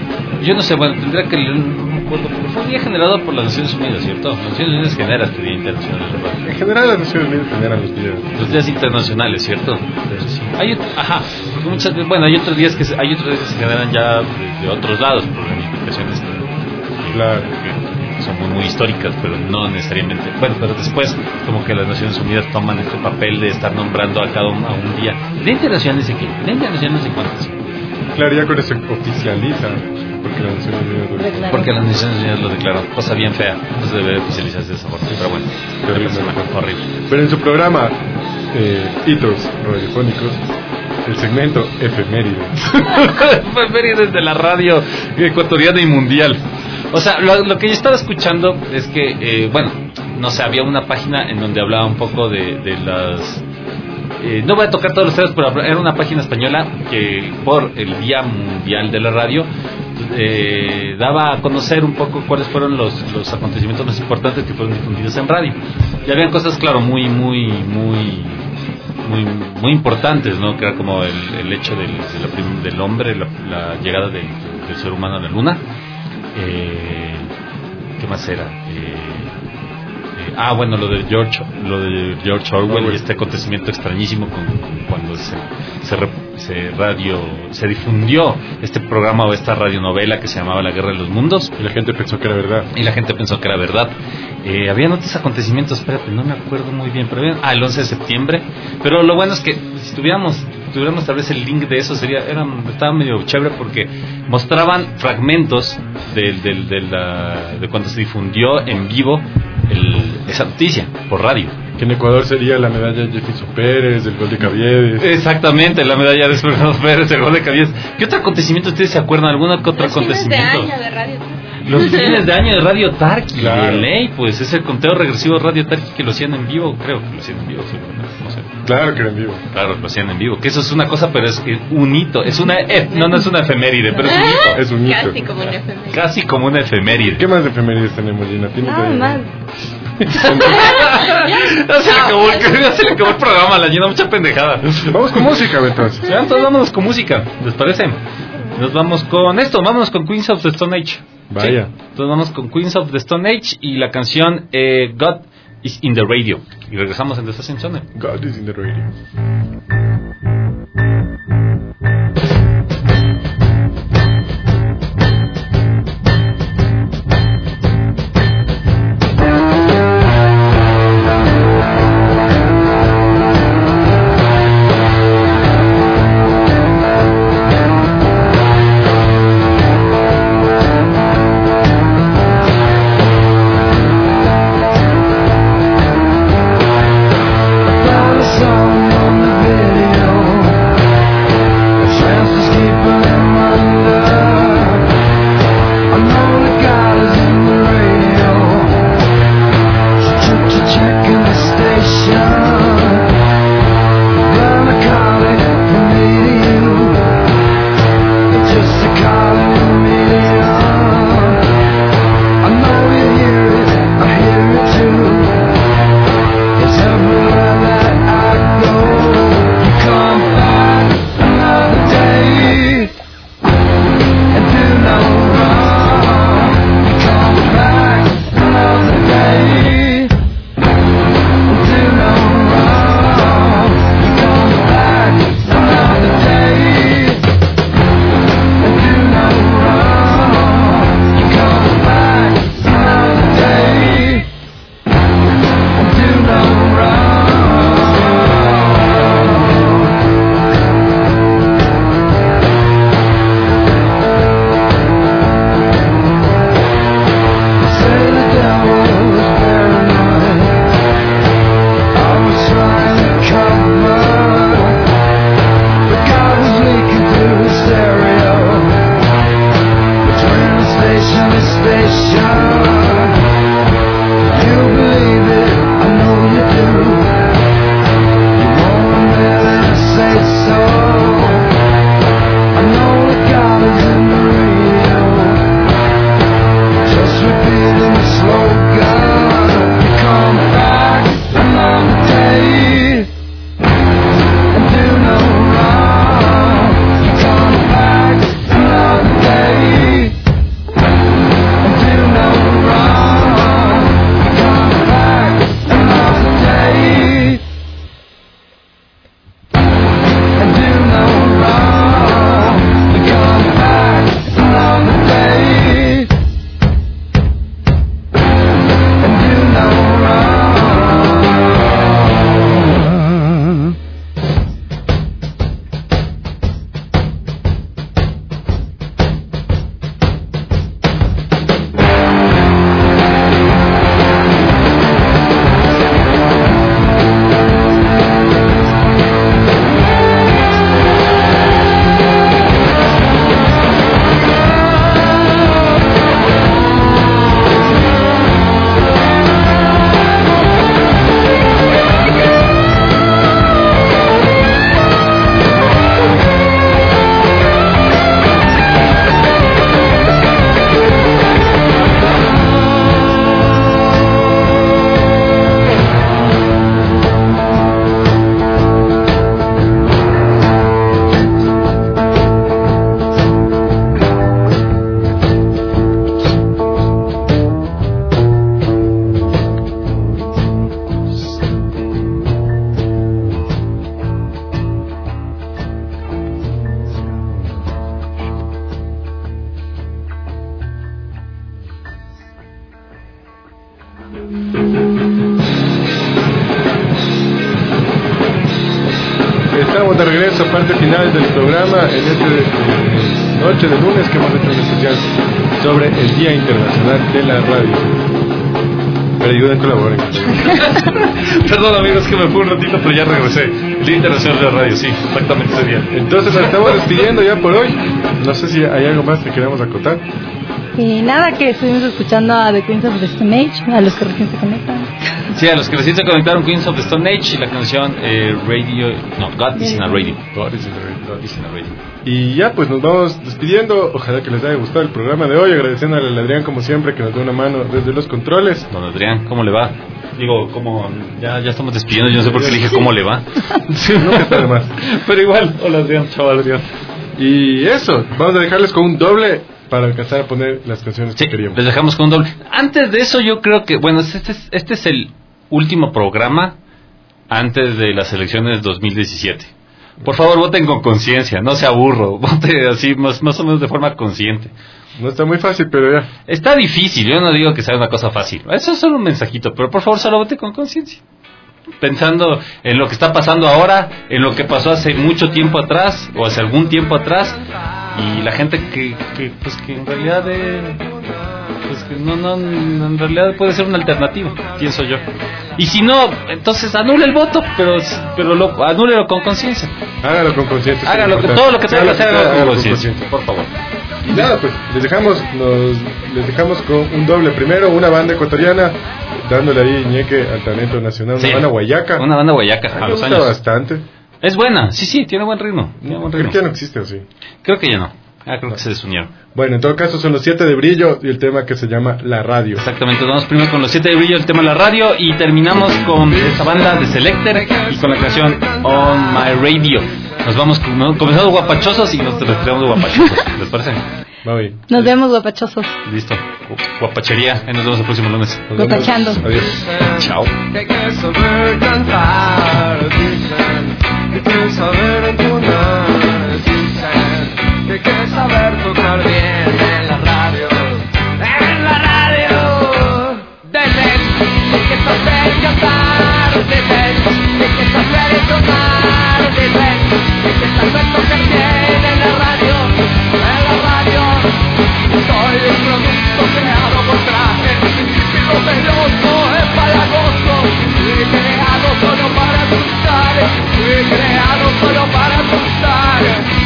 Speaker 5: yo no sé, bueno, tendría que, no me acuerdo, pero fue un día generado por las Naciones Unidas, ¿cierto? Las Naciones Unidas genera este Día Internacional de la Radio.
Speaker 4: En general las Naciones Unidas generan los días.
Speaker 5: Los días internacionales, ¿cierto? Sí. Hay, ajá, porque muchas veces, bueno, hay otros días que se, hay otros días que se generan ya de, de otros lados por ramificaciones.
Speaker 4: Claro.
Speaker 5: son muy, muy históricas, pero no necesariamente. Bueno, pero después, como que las Naciones Unidas toman este papel de estar nombrando a cada uno a un día. El Día Internacional no sé qué, el Día Internacional no sé cuántos.
Speaker 4: Claro, ya con eso oficializa, porque las Naciones Unidas lo declaró.
Speaker 5: Porque las Naciones Unidas lo declaró, cosa bien fea, no se debe oficializarse de esa forma, pero bueno,
Speaker 4: Terrible.
Speaker 5: horrible.
Speaker 4: Pero en su programa, eh, Hitos Radiofónicos, el segmento Efemérides.
Speaker 5: Efemérides de la radio ecuatoriana y mundial. O sea, lo, lo que yo estaba escuchando es que, eh, bueno, no sé, había una página en donde hablaba un poco de, de las... Eh, no voy a tocar todos los temas, pero era una página española que por el Día Mundial de la Radio eh, daba a conocer un poco cuáles fueron los, los acontecimientos más importantes que fueron difundidos en radio. Y habían cosas, claro, muy, muy, muy... Muy, muy importantes, ¿no? Que era como el, el hecho del, de la prim, del hombre, la, la llegada del, del ser humano a la luna. Eh, ¿Qué más era? Eh, eh, ah, bueno, lo de George, lo de George Orwell, oh, y este acontecimiento extrañísimo con, con cuando se, se, se radio, se difundió este programa o esta radionovela que se llamaba La Guerra de los Mundos.
Speaker 4: Y la gente pensó que era verdad.
Speaker 5: Y la gente pensó que era verdad. Eh, habían otros acontecimientos, espérate, no me acuerdo muy bien, pero habían, ah, el once de septiembre, pero lo bueno es que si tuviéramos, tuviéramos tal vez el link de eso, sería, era, estaba medio chévere porque mostraban fragmentos de, de, de, la, de cuando se difundió en vivo el, esa noticia por radio.
Speaker 4: Que en Ecuador sería la medalla de Jefferson Pérez, el gol de Caviedes.
Speaker 5: Exactamente, la medalla de Jefferson Pérez, el gol de Caviedes. ¿Qué otro acontecimiento ustedes se acuerdan? ¿Algún otro
Speaker 9: Los
Speaker 5: acontecimiento?
Speaker 9: Fines de año de radio.
Speaker 5: Los fines de año de Radio Tarqui,
Speaker 4: claro.
Speaker 5: De ley, pues es el conteo regresivo de Radio Tarqui que lo hacían en vivo, creo que lo hacían en vivo, sí, no sé.
Speaker 4: Claro que era en vivo.
Speaker 5: Claro, lo hacían en vivo, que eso es una cosa, pero es un hito, es una, eh, no, no es una efeméride, pero es un hito.
Speaker 4: Es un hito.
Speaker 9: Casi como una efeméride.
Speaker 5: Casi como una efeméride.
Speaker 4: ¿Qué más de efemérides tenemos, Gina? ¿Tienes
Speaker 6: Nada
Speaker 4: ahí?
Speaker 6: más.
Speaker 5: Ya se, le acabó el, ya se le acabó el programa a la Gina, mucha pendejada.
Speaker 4: Vamos con música, entonces.
Speaker 5: Ya, entonces vámonos con música, ¿les parece? Nos vamos con esto, vámonos con Queens of the Stone Age.
Speaker 4: Vaya.
Speaker 5: Sí. Entonces vamos con Queens of the Stone Age y la canción eh, God is in the Radio. Y regresamos en The Estación Zone.
Speaker 4: God is in the radio.
Speaker 7: Song on the video.
Speaker 4: final del programa en esta eh, noche de lunes que hemos hecho un especial sobre el Día Internacional de la Radio. Pero ayuden, colaboren.
Speaker 5: Perdón amigos que me fui un ratito, pero ya regresé. El Día Internacional de la Radio, sí, exactamente ese día.
Speaker 4: Entonces nos estamos despidiendo ya por hoy. No sé si hay algo más que queramos acotar.
Speaker 6: Y nada, que estuvimos escuchando a The Queens of the Stone Age, a los que recién se conectan.
Speaker 5: Sí, a los que recién se conectaron, Queens of the Stone Age y la canción eh, Radio, no, God is in a Radio.
Speaker 4: God is in a Radio. God is in a Radio. Y ya, pues nos vamos despidiendo. Ojalá que les haya gustado el programa de hoy. Agradeciendo al Adrián, como siempre, que nos dé una mano desde los controles.
Speaker 5: Don Adrián, ¿cómo le va? Digo, ¿cómo? Ya, ya estamos despidiendo. Yo no sé por qué le dije cómo le va.
Speaker 4: Sí, no está de más.
Speaker 5: Pero igual, hola Adrián, chao Adrián.
Speaker 4: Y eso, vamos a dejarles con un doble para alcanzar a poner las canciones
Speaker 5: sí,
Speaker 4: que queríamos.
Speaker 5: Les dejamos con un doble. Antes de eso, yo creo que, bueno, este es, este es el último programa antes de las elecciones dos mil diecisiete. Por favor, voten con conciencia, no se aburro, voten así, más, más o menos de forma consciente.
Speaker 4: No está muy fácil, pero ya.
Speaker 5: Está difícil, yo no digo que sea una cosa fácil. Eso es solo un mensajito, pero por favor, solo vote con conciencia. Pensando en lo que está pasando ahora, en lo que pasó hace mucho tiempo atrás, o hace algún tiempo atrás, y la gente que, que pues que en realidad eh, pues que no, no, en realidad puede ser una alternativa, pienso yo. Y si no, entonces anule el voto, pero pero lo, anúlelo con conciencia.
Speaker 4: Hágalo con conciencia.
Speaker 5: Hágalo, todo lo que tenga que hacer, hágalo con conciencia, por favor.
Speaker 4: Y nada, pues les dejamos, nos, les dejamos con un doble primero, una banda ecuatoriana dándole ahí ñeque al talento nacional, sí, una banda guayaca.
Speaker 5: Una banda guayaca, a, a los años.
Speaker 4: Bastante.
Speaker 5: Es buena, sí, sí, tiene buen ritmo. Tiene buen ritmo.
Speaker 4: Creo que ya no existe, ¿o sí?
Speaker 5: Creo que ya no. Ah, creo no. que se desunieron.
Speaker 4: Bueno, en todo caso son los siete de brillo y el tema que se llama La Radio.
Speaker 5: Exactamente, vamos primero con los siete de brillo, el tema La Radio, y terminamos con esta banda de Selecter y con la canción On My Radio. Nos vamos con, ¿no? comenzamos guapachosos y nos retiramos de guapachosos. ¿Les parece?
Speaker 4: Va bien.
Speaker 6: Nos vemos guapachosos.
Speaker 5: Listo. Guapachería. Ahí nos vemos el próximo lunes.
Speaker 6: Nos Guapachando.
Speaker 4: Vemos. Adiós.
Speaker 5: Chao.
Speaker 7: Que hay que saber cantar, dicen. Que hay que saber entonar, dicen. Que hay que saber tocar bien en la radio. En la radio. Dicen. Que hay que saber cantar, dicen. Que hay que saber entonar, dicen. Que hay que saber tocar bien en la radio. En la radio. Soy un producto creado por traje, insípido, veloso, empalagoso. Fui creado solo para asustar, fui creado solo para asustar.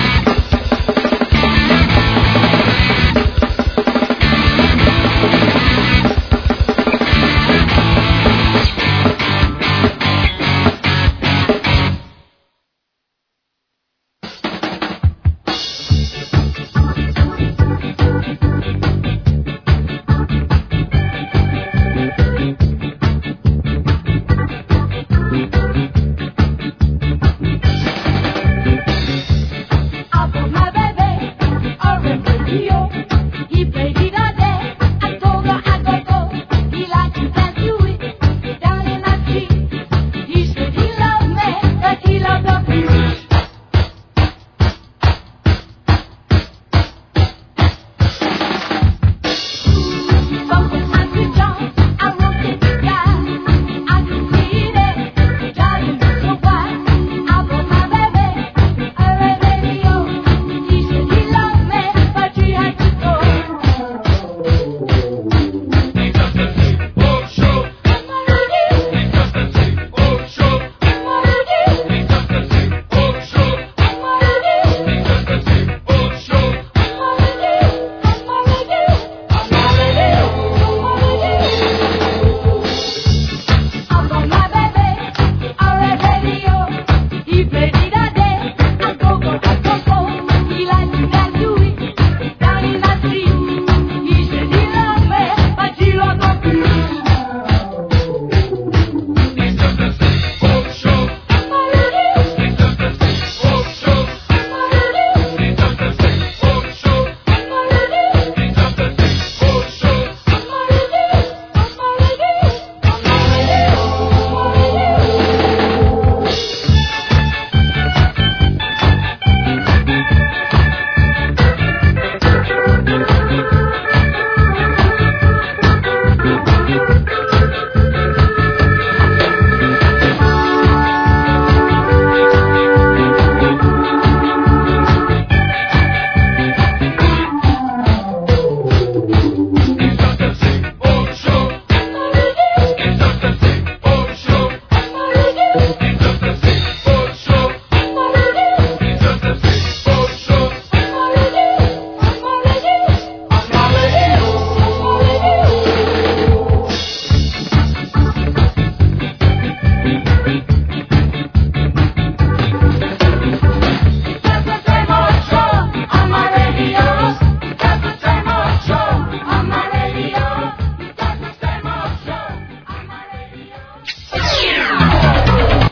Speaker 10: Y baby